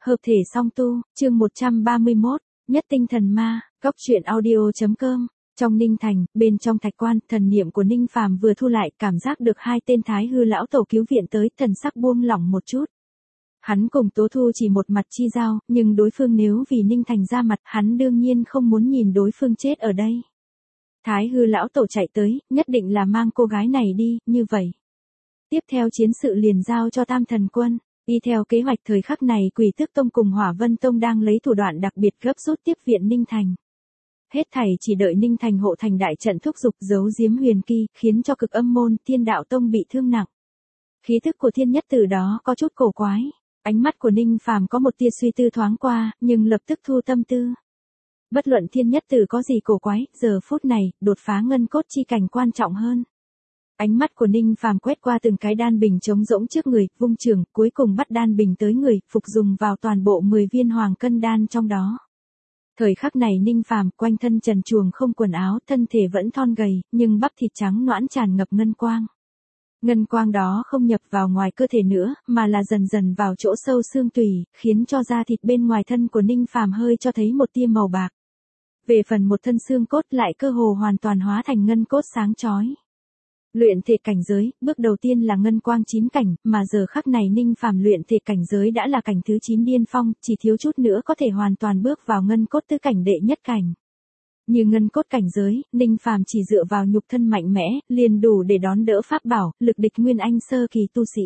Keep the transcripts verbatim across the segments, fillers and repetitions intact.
Hợp thể song tu, chương một trăm ba mươi mốt, nhất tinh thần ma, góc truyện audio.com. Trong Ninh Thành, bên trong thạch quan, thần niệm của Ninh Phàm vừa thu lại, cảm giác được hai tên thái hư lão tổ cứu viện tới, thần sắc buông lỏng một chút. Hắn cùng Tố Thu chỉ một mặt chi giao, nhưng đối phương nếu vì Ninh Thành ra mặt, hắn đương nhiên không muốn nhìn đối phương chết ở đây. Thái hư lão tổ chạy tới, nhất định là mang cô gái này đi, như vậy. Tiếp theo chiến sự liền giao cho Tam Thần Quân. Y theo kế hoạch thời khắc này Quỷ Tước Tông cùng Hỏa Vân Tông đang lấy thủ đoạn đặc biệt gấp rút tiếp viện Ninh Thành. Hết thảy chỉ đợi Ninh Thành hộ thành đại trận thúc giục giấu giếm huyền kỳ, khiến cho Cực Âm môn Thiên Đạo Tông bị thương nặng. Khí thức của Thiên Nhất Tử đó có chút cổ quái. Ánh mắt của Ninh Phàm có một tia suy tư thoáng qua, nhưng lập tức thu tâm tư. Bất luận Thiên Nhất Tử có gì cổ quái, giờ phút này, đột phá ngân cốt chi cảnh quan trọng hơn. Ánh mắt của Ninh Phàm quét qua từng cái đan bình trống rỗng trước người, vung trường, cuối cùng bắt đan bình tới người, phục dùng vào toàn bộ mười viên hoàng cân đan trong đó. Thời khắc này Ninh Phàm quanh thân trần truồng không quần áo, thân thể vẫn thon gầy, nhưng bắp thịt trắng nõn tràn ngập ngân quang. Ngân quang đó không nhập vào ngoài cơ thể nữa, mà là dần dần vào chỗ sâu xương tủy, khiến cho da thịt bên ngoài thân của Ninh Phàm hơi cho thấy một tia màu bạc. Về phần một thân xương cốt lại cơ hồ hoàn toàn hóa thành ngân cốt sáng chói. Luyện thể cảnh giới, bước đầu tiên là ngân quang chín cảnh, mà giờ khắc này Ninh Phàm luyện thể cảnh giới đã là cảnh thứ chín điên phong, chỉ thiếu chút nữa có thể hoàn toàn bước vào ngân cốt tứ cảnh đệ nhất cảnh. Như ngân cốt cảnh giới, Ninh Phàm chỉ dựa vào nhục thân mạnh mẽ, liền đủ để đón đỡ pháp bảo, lực địch nguyên anh sơ kỳ tu sĩ.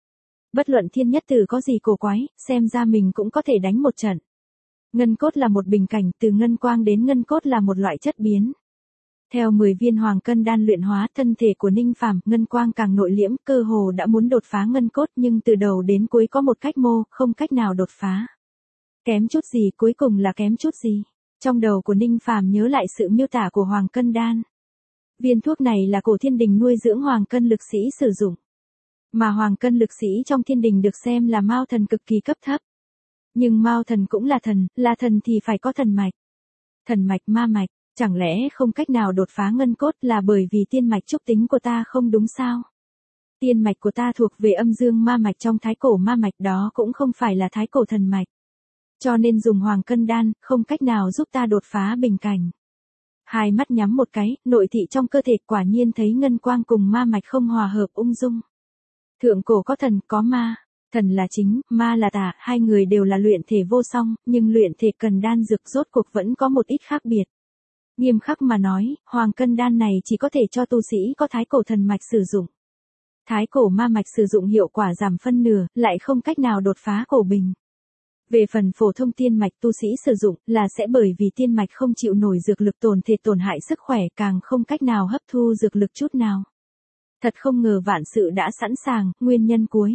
Bất luận Thiên Nhất Tử có gì cổ quái, xem ra mình cũng có thể đánh một trận. Ngân cốt là một bình cảnh, từ ngân quang đến ngân cốt là một loại chất biến. Theo mười viên hoàng cân đan luyện hóa, thân thể của Ninh Phàm, ngân quang càng nội liễm, cơ hồ đã muốn đột phá ngân cốt, nhưng từ đầu đến cuối có một cách mô, không cách nào đột phá. Kém chút gì, cuối cùng là kém chút gì. Trong đầu của Ninh Phàm nhớ lại sự miêu tả của hoàng cân đan. Viên thuốc này là Cổ Thiên Đình nuôi dưỡng hoàng cân lực sĩ sử dụng. Mà hoàng cân lực sĩ trong thiên đình được xem là mao thần cực kỳ cấp thấp. Nhưng mao thần cũng là thần, là thần thì phải có thần mạch. Thần mạch ma mạch. Chẳng lẽ không cách nào đột phá ngân cốt là bởi vì tiên mạch trúc tính của ta không đúng sao? Tiên mạch của ta thuộc về âm dương ma mạch trong thái cổ ma mạch đó cũng không phải là thái cổ thần mạch. Cho nên dùng hoàng cân đan, không cách nào giúp ta đột phá bình cảnh. Hai mắt nhắm một cái, nội thị trong cơ thể quả nhiên thấy ngân quang cùng ma mạch không hòa hợp ung dung. Thượng cổ có thần, có ma. Thần là chính, ma là tà, hai người đều là luyện thể vô song, nhưng luyện thể cần đan dược rốt cuộc vẫn có một ít khác biệt. Nghiêm khắc mà nói, hoàng cân đan này chỉ có thể cho tu sĩ có thái cổ thần mạch sử dụng. Thái cổ ma mạch sử dụng hiệu quả giảm phân nửa, lại không cách nào đột phá cổ bình. Về phần phổ thông tiên mạch tu sĩ sử dụng là sẽ bởi vì tiên mạch không chịu nổi dược lực tổn thể tổn hại sức khỏe, càng không cách nào hấp thu dược lực chút nào. Thật không ngờ vạn sự đã sẵn sàng, nguyên nhân cuối.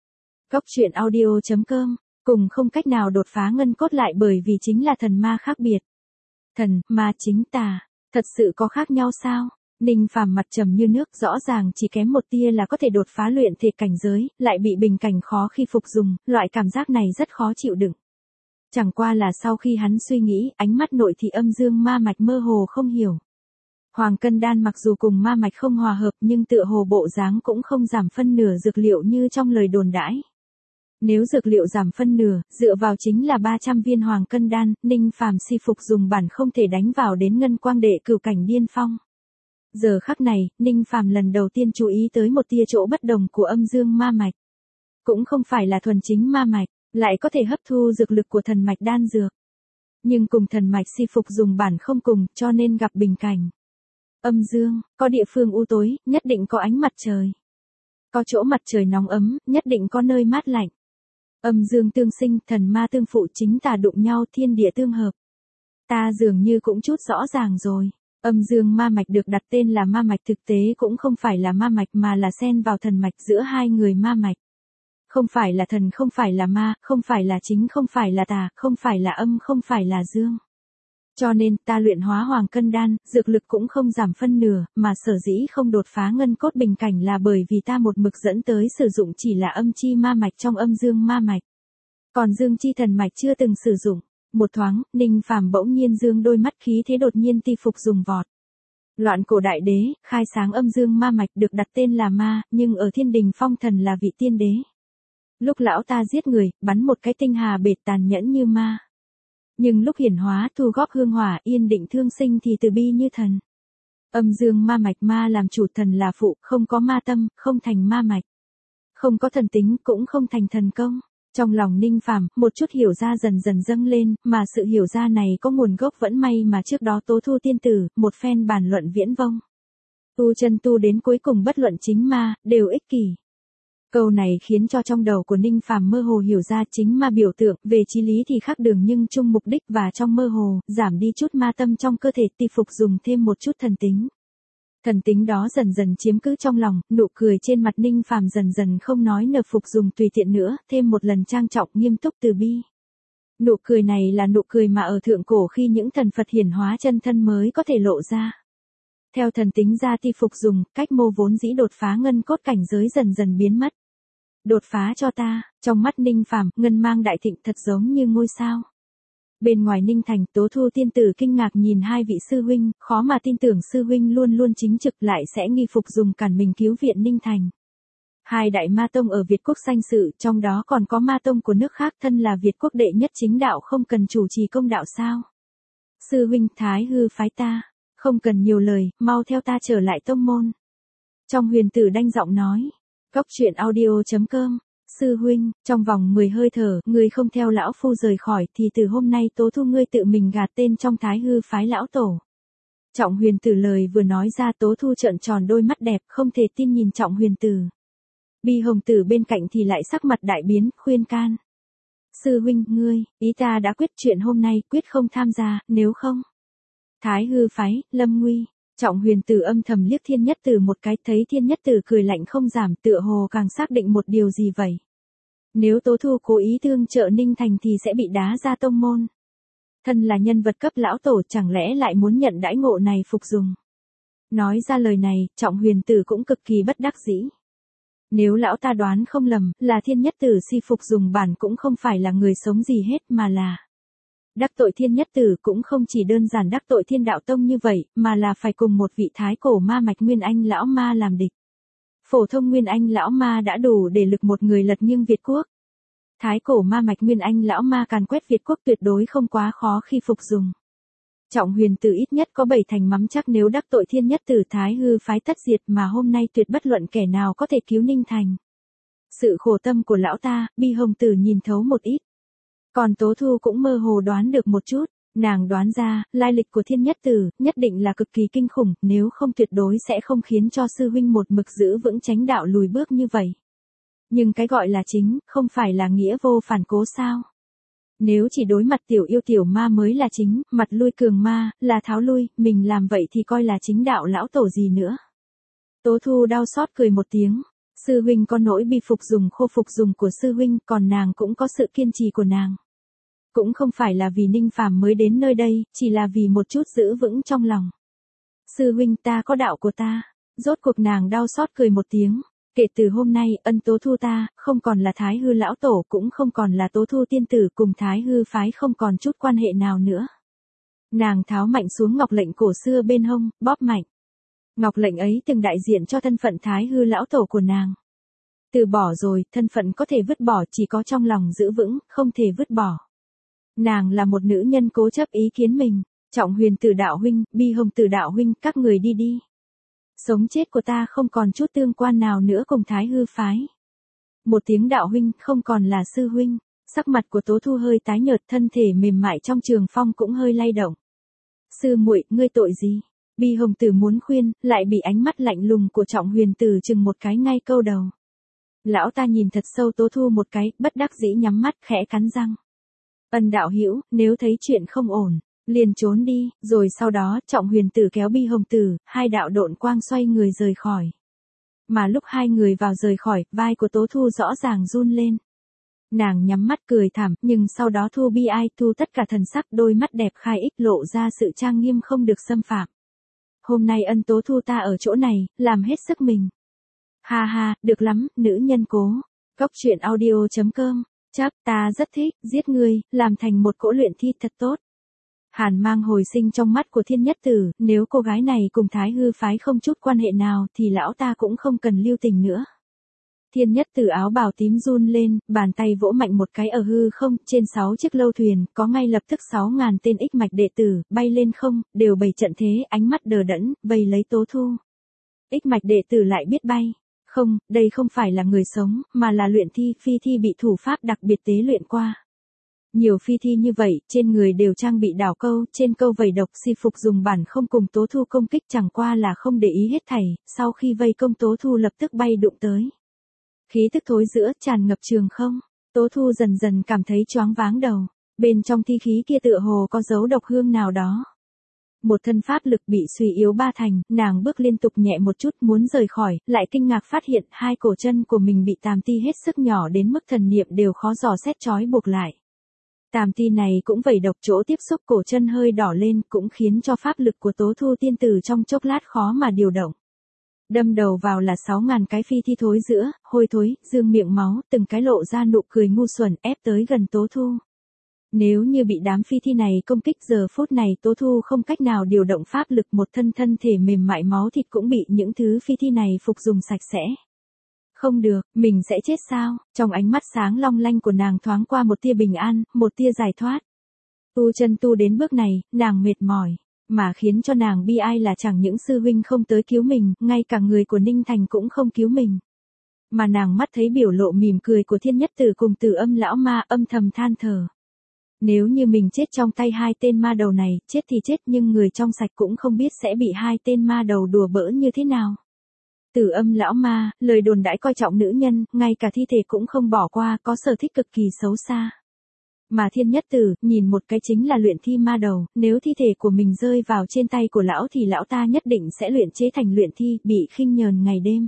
Góc truyện audio.com, cùng không cách nào đột phá ngân cốt lại bởi vì chính là thần ma khác biệt. Thần, ma chính tà, thật sự có khác nhau sao? Ninh Phàm mặt trầm như nước, rõ ràng chỉ kém một tia là có thể đột phá luyện thể cảnh giới, lại bị bình cảnh khó khi phục dùng, loại cảm giác này rất khó chịu đựng. Chẳng qua là sau khi hắn suy nghĩ, ánh mắt nội thị âm dương ma mạch mơ hồ không hiểu. Hoàng cân đan mặc dù cùng ma mạch không hòa hợp nhưng tựa hồ bộ dáng cũng không giảm phân nửa dược liệu như trong lời đồn đãi. Nếu dược liệu giảm phân nửa, dựa vào chính là ba trăm viên hoàng cân đan, Ninh Phàm si phục dùng bản không thể đánh vào đến ngân quang đệ cửu cảnh điên phong. Giờ khắc này, Ninh Phàm lần đầu tiên chú ý tới một tia chỗ bất đồng của âm dương ma mạch. Cũng không phải là thuần chính ma mạch, lại có thể hấp thu dược lực của thần mạch đan dược. Nhưng cùng thần mạch si phục dùng bản không cùng, cho nên gặp bình cảnh. Âm dương, có địa phương u tối, nhất định có ánh mặt trời. Có chỗ mặt trời nóng ấm, nhất định có nơi mát lạnh. Âm dương tương sinh, thần ma tương phụ, chính tà đụng nhau, thiên địa tương hợp. Ta dường như cũng chút rõ ràng rồi. Âm dương ma mạch được đặt tên là ma mạch thực tế cũng không phải là ma mạch mà là xen vào thần mạch giữa hai người ma mạch. Không phải là thần, không phải là ma, không phải là chính, không phải là tà, không phải là âm, không phải là dương. Cho nên ta luyện hóa hoàng cân đan, dược lực cũng không giảm phân nửa, mà sở dĩ không đột phá ngân cốt bình cảnh là bởi vì ta một mực dẫn tới sử dụng chỉ là âm chi ma mạch trong âm dương ma mạch. Còn dương chi thần mạch chưa từng sử dụng. Một thoáng, Ninh Phàm bỗng nhiên dương đôi mắt, khí thế đột nhiên ti phục dùng vọt. Loạn cổ đại đế, khai sáng âm dương ma mạch được đặt tên là ma, nhưng ở thiên đình phong thần là vị tiên đế. Lúc lão ta giết người, bắn một cái tinh hà bệt tàn nhẫn như ma. Nhưng lúc hiển hóa thu góp hương hỏa yên định thương sinh thì từ bi như thần. Âm dương ma mạch ma làm chủ thần là phụ, không có ma tâm, không thành ma mạch. Không có thần tính cũng không thành thần công. Trong lòng Ninh Phàm, một chút hiểu ra dần dần dâng lên, mà sự hiểu ra này có nguồn gốc vẫn may mà trước đó Tố Thu tiên tử, một phen bàn luận viễn vông. Tu chân tu đến cuối cùng bất luận chính ma, đều ích kỷ. Câu này khiến cho trong đầu của Ninh Phàm mơ hồ hiểu ra chính ma biểu tượng, về chí lý thì khác đường nhưng chung mục đích và trong mơ hồ, giảm đi chút ma tâm trong cơ thể ti phục dùng thêm một chút thần tính. Thần tính đó dần dần chiếm cứ trong lòng, nụ cười trên mặt Ninh Phàm dần dần không nói nở phục dùng tùy tiện nữa, thêm một lần trang trọng nghiêm túc từ bi. Nụ cười này là nụ cười mà ở thượng cổ khi những thần Phật hiển hóa chân thân mới có thể lộ ra. Theo thần tính ra ti phục dùng, cách mô vốn dĩ đột phá ngân cốt cảnh giới dần dần biến mất. Đột phá cho ta, trong mắt Ninh Phàm, ngân mang đại thịnh thật giống như ngôi sao. Bên ngoài Ninh Thành, Tố Thu tiên tử kinh ngạc nhìn hai vị sư huynh, khó mà tin tưởng sư huynh luôn luôn chính trực lại sẽ nghi phục dùng cản mình cứu viện Ninh Thành. Hai đại ma tông ở Việt quốc sanh sự, trong đó còn có ma tông của nước khác thân là Việt quốc đệ nhất chính đạo không cần chủ trì công đạo sao. Sư huynh Thái hư phái ta, không cần nhiều lời, mau theo ta trở lại tông môn. Trong huyền tử đanh giọng nói, Cốc truyện audio chấm com. Sư huynh, trong vòng mười hơi thở, ngươi không theo lão phu rời khỏi thì từ hôm nay Tố Thu ngươi tự mình gạt tên trong Thái hư phái lão tổ. Trọng huyền tử lời vừa nói ra Tố Thu trợn tròn đôi mắt đẹp không thể tin nhìn Trọng huyền tử. Bi hồng tử bên cạnh thì lại sắc mặt đại biến, khuyên can. Sư huynh, ngươi, ý ta đã quyết chuyện hôm nay quyết không tham gia, nếu không. Thái hư phái, lâm nguy. Trọng huyền tử âm thầm liếc thiên nhất tử một cái thấy thiên nhất tử cười lạnh không giảm tựa hồ càng xác định một điều gì vậy. Nếu Tố Thu cố ý thương trợ Ninh Thành thì sẽ bị đá ra tông môn. Thân là nhân vật cấp lão tổ chẳng lẽ lại muốn nhận đãi ngộ này phục dùng. Nói ra lời này, Trọng huyền tử cũng cực kỳ bất đắc dĩ. Nếu lão ta đoán không lầm, là thiên nhất tử si phục dùng bản cũng không phải là người sống gì hết mà là. Đắc tội thiên nhất tử cũng không chỉ đơn giản đắc tội thiên đạo tông như vậy, mà là phải cùng một vị thái cổ ma mạch Nguyên Anh lão ma làm địch. Phổ thông Nguyên Anh lão ma đã đủ để lực một người lật nghiêng Việt quốc. Thái cổ ma mạch Nguyên Anh lão ma càn quét Việt quốc tuyệt đối không quá khó khi phục dùng. Trọng huyền tử ít nhất có bảy thành mắm chắc nếu đắc tội thiên nhất tử Thái hư phái tất diệt mà hôm nay tuyệt bất luận kẻ nào có thể cứu Ninh Thành. Sự khổ tâm của lão ta, Bi hồng tử nhìn thấu một ít. Còn Tố Thu cũng mơ hồ đoán được một chút, nàng đoán ra, lai lịch của thiên nhất tử, nhất định là cực kỳ kinh khủng, nếu không tuyệt đối sẽ không khiến cho sư huynh một mực giữ vững chánh đạo lùi bước như vậy. Nhưng cái gọi là chính, không phải là nghĩa vô phản cố sao. Nếu chỉ đối mặt tiểu yêu tiểu ma mới là chính, mặt lui cường ma, là tháo lui, mình làm vậy thì coi là chính đạo lão tổ gì nữa. Tố Thu đau xót cười một tiếng. Sư huynh có nỗi bi phục dùng khô phục dùng của sư huynh, còn nàng cũng có sự kiên trì của nàng. Cũng không phải là vì Ninh Phàm mới đến nơi đây, chỉ là vì một chút giữ vững trong lòng. Sư huynh ta có đạo của ta. Rốt cuộc nàng đau xót cười một tiếng. Kể từ hôm nay, ân Tố Thu ta, không còn là Thái hư lão tổ cũng không còn là Tố Thu tiên tử cùng Thái hư phái không còn chút quan hệ nào nữa. Nàng tháo mạnh xuống ngọc lệnh cổ xưa bên hông, bóp mạnh. Ngọc lệnh ấy từng đại diện cho thân phận Thái hư lão tổ của nàng. Từ bỏ rồi, thân phận có thể vứt bỏ chỉ có trong lòng giữ vững, không thể vứt bỏ. Nàng là một nữ nhân cố chấp ý kiến mình. Trọng huyền tử đạo huynh, Bi hồng tử đạo huynh, các người đi đi. Sống chết của ta không còn chút tương quan nào nữa cùng Thái hư phái. Một tiếng đạo huynh không còn là sư huynh. Sắc mặt của Tố Thu hơi tái nhợt, thân thể mềm mại trong trường phong cũng hơi lay động. Sư muội, ngươi tội gì? Bi hồng tử muốn khuyên, lại bị ánh mắt lạnh lùng của Trọng huyền tử chừng một cái ngay câu đầu. Lão ta nhìn thật sâu Tố Thu một cái, bất đắc dĩ nhắm mắt khẽ cắn răng. Ân đạo hữu, nếu thấy chuyện không ổn, liền trốn đi, rồi sau đó Trọng huyền tử kéo Bi hồng tử, hai đạo độn quang xoay người rời khỏi. Mà lúc hai người vào rời khỏi, vai của Tố Thu rõ ràng run lên. Nàng nhắm mắt cười thảm, nhưng sau đó thu bi ai thu tất cả thần sắc, đôi mắt đẹp khai ích lộ ra sự trang nghiêm không được xâm phạm. Hôm nay ân Tố Thu ta ở chỗ này, làm hết sức mình. Ha ha, được lắm, nữ nhân cố. Cốc truyện audio chấm com. Chấp, ta rất thích, giết ngươi, làm thành một cỗ luyện thi thật tốt. Hàn mang hồi sinh trong mắt của thiên nhất tử, nếu cô gái này cùng Thái hư phái không chút quan hệ nào thì lão ta cũng không cần lưu tình nữa. Thiên nhất tử áo bào tím run lên, bàn tay vỗ mạnh một cái ở hư không, trên sáu chiếc lâu thuyền, có ngay lập tức sáu ngàn tên ích mạch đệ tử, bay lên không, đều bày trận thế, ánh mắt đờ đẫn, vây lấy Tố Thu. Ích mạch đệ tử lại biết bay. Không, đây không phải là người sống, mà là luyện thi, phi thi bị thủ pháp đặc biệt tế luyện qua. Nhiều phi thi như vậy, trên người đều trang bị đảo câu, trên câu vẩy độc si phục dùng bản không cùng Tố Thu công kích chẳng qua là không để ý hết thảy, sau khi vây công Tố Thu lập tức bay đụng tới. Khí tức thối giữa tràn ngập trường không, Tố Thu dần dần cảm thấy choáng váng đầu, bên trong thi khí kia tựa hồ có dấu độc hương nào đó. Một thân pháp lực bị suy yếu ba thành, nàng bước liên tục nhẹ một chút muốn rời khỏi, lại kinh ngạc phát hiện hai cổ chân của mình bị tàm ti hết sức nhỏ đến mức thần niệm đều khó dò xét trói buộc lại. Tàm ti này cũng vẩy độc, chỗ tiếp xúc cổ chân hơi đỏ lên, cũng khiến cho pháp lực của Tố Thu tiên tử trong chốc lát khó mà điều động. Đâm đầu vào là sáu ngàn cái phi thi thối giữa, hôi thối, dương miệng máu, từng cái lộ ra nụ cười ngu xuẩn ép tới gần Tố Thu. Nếu như bị đám phi thi này công kích giờ phút này Tố Thu không cách nào điều động pháp lực, một thân thân thể mềm mại máu thịt cũng bị những thứ phi thi này phục dùng sạch sẽ. Không được, mình sẽ chết sao? Trong ánh mắt sáng long lanh của nàng thoáng qua một tia bình an, một tia giải thoát. Tu chân tu đến bước này, nàng mệt mỏi, mà khiến cho nàng bi ai là chẳng những sư huynh không tới cứu mình, ngay cả người của Ninh Thành cũng không cứu mình. Mà nàng mắt thấy biểu lộ mỉm cười của Thiên Nhất Tử cùng Tử Âm lão ma, âm thầm than thở. Nếu như mình chết trong tay hai tên ma đầu này, chết thì chết, nhưng người trong sạch cũng không biết sẽ bị hai tên ma đầu đùa bỡn như thế nào. Tử Âm lão ma, lời đồn đãi coi trọng nữ nhân, ngay cả thi thể cũng không bỏ qua, có sở thích cực kỳ xấu xa. Mà Thiên Nhất Tử, nhìn một cái chính là luyện thi ma đầu, nếu thi thể của mình rơi vào trên tay của lão thì lão ta nhất định sẽ luyện chế thành luyện thi, bị khinh nhờn ngày đêm.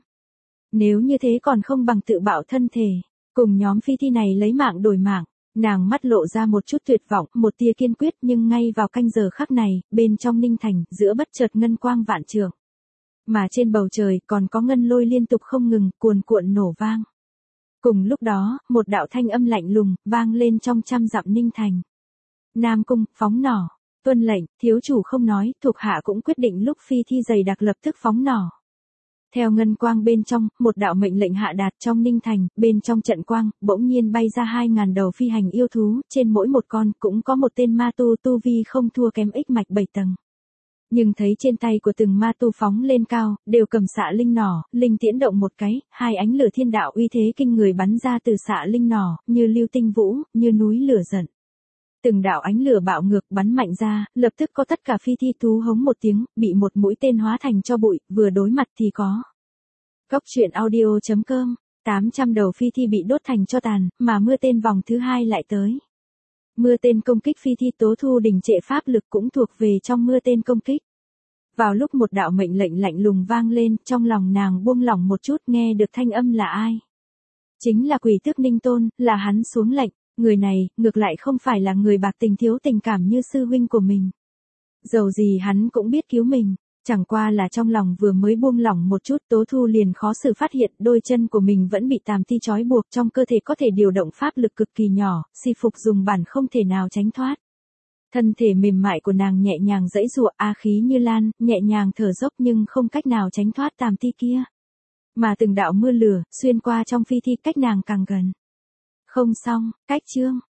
Nếu như thế còn không bằng tự bạo thân thể, cùng nhóm phi thi này lấy mạng đổi mạng. Nàng mắt lộ ra một chút tuyệt vọng, một tia kiên quyết, nhưng ngay vào canh giờ khắc này, bên trong Ninh Thành, giữa bất chợt ngân quang vạn trượng. Mà trên bầu trời còn có ngân lôi liên tục không ngừng, cuồn cuộn nổ vang. Cùng lúc đó, một đạo thanh âm lạnh lùng, vang lên trong trăm dặm Ninh Thành. Nam Cung, phóng nỏ. Tuân lệnh, thiếu chủ không nói, thuộc hạ cũng quyết định lúc phi thi dày đặc lập tức phóng nỏ. Theo ngân quang bên trong, một đạo mệnh lệnh hạ đạt trong Ninh Thành, bên trong trận quang, bỗng nhiên bay ra hai ngàn đầu phi hành yêu thú, trên mỗi một con cũng có một tên ma tu tu vi không thua kém ích mạch bảy tầng. Nhưng thấy trên tay của từng ma tu phóng lên cao, đều cầm xạ linh nỏ, linh tiễn động một cái, hai ánh lửa thiên đạo uy thế kinh người bắn ra từ xạ linh nỏ, như lưu tinh vũ, như núi lửa giận. Từng đạo ánh lửa bạo ngược bắn mạnh ra, lập tức có tất cả phi thi thú hống một tiếng, bị một mũi tên hóa thành cho bụi, vừa đối mặt thì có. Góc truyện audio chấm com, tám trăm đầu phi thi bị đốt thành cho tàn, mà mưa tên vòng thứ hai lại tới. Mưa tên công kích phi thi Tố Thu đình trệ pháp lực cũng thuộc về trong mưa tên công kích. Vào lúc một đạo mệnh lệnh lạnh lùng vang lên, trong lòng nàng buông lỏng một chút, nghe được thanh âm là ai. Chính là Quỷ Tước Ninh Tôn, là hắn xuống lệnh. Người này, ngược lại không phải là người bạc tình thiếu tình cảm như sư huynh của mình. Dầu gì hắn cũng biết cứu mình, chẳng qua là trong lòng vừa mới buông lỏng một chút Tố Thu liền khó xử phát hiện đôi chân của mình vẫn bị tàm ti trói buộc, trong cơ thể có thể điều động pháp lực cực kỳ nhỏ, si phục dùng bản không thể nào tránh thoát. Thân thể mềm mại của nàng nhẹ nhàng giãy giụa, a khí như lan, nhẹ nhàng thở dốc nhưng không cách nào tránh thoát tàm ti kia. Mà từng đạo mưa lửa, xuyên qua trong phi thi cách nàng càng gần. Không xong, cách chương.